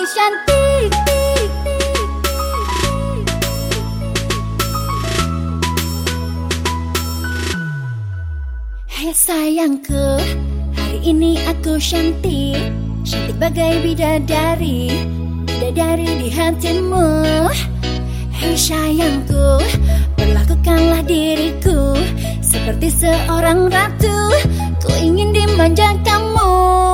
cantik. Hei sayangku, hari ini aku cantik, cantik bagai bidadari, bidadari di hatimu. Hei sayangku, perlakukanlah diriku seperti seorang ratu, ku ingin dimanja kamu.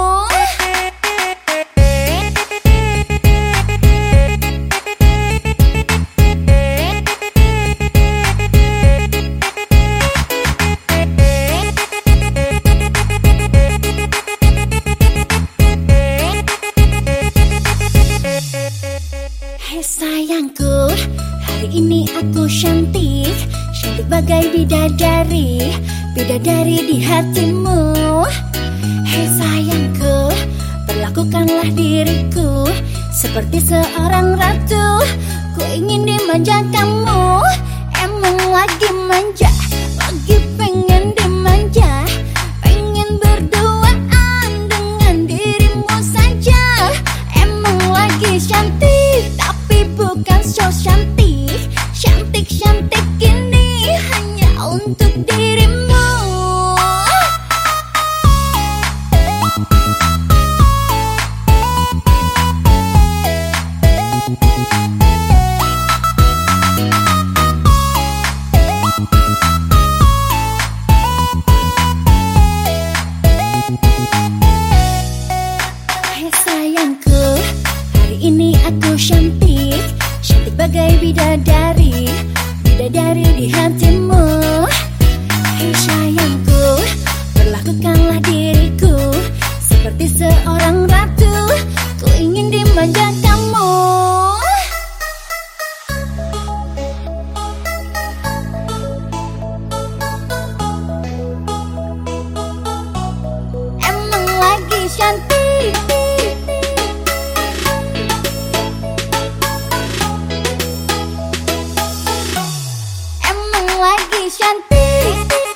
Hei sayangku, hari ini aku cantik, cantik bagai bidadari, bidadari di hatimu. Hei sayangku, perlakukanlah diriku seperti seorang ratu, ku ingin dimanja kamu. Emang lagi manja, lagi pengen dimanja, pengen berduaan dengan dirimu saja. Emang lagi cantik, tapi bukan so cantik, cantik-cantik ini hanya untuk dirimu. Hei sayangku, hari ini aku cantik, cantik bagai bidadari, bidadari di hatimu. Hei sayangku, perlakukanlah diriku seperti seorang ratu, ku ingin dimanja kamu. Emang lagi cantik, emang lagi cantik.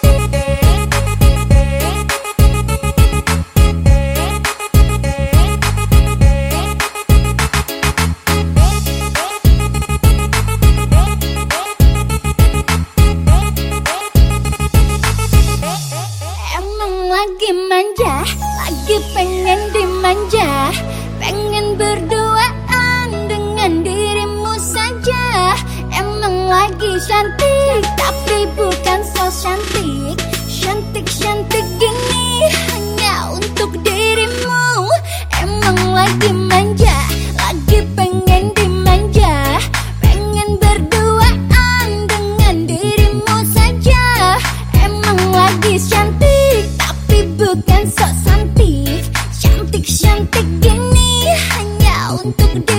Emang lagi manja, lagi pengen dimanja, pengen berduaan dengan dirimu saja. Emang lagi cantik, tapi bukan so cantik, cantik-cantik gini hanya untuk dirimu. Emang lagi manja, lagi pengen dimanja, pengen berduaan dengan dirimu saja. Emang lagi cantik, tapi bukan so cantik, cantik-cantik gini hanya untuk dirimu.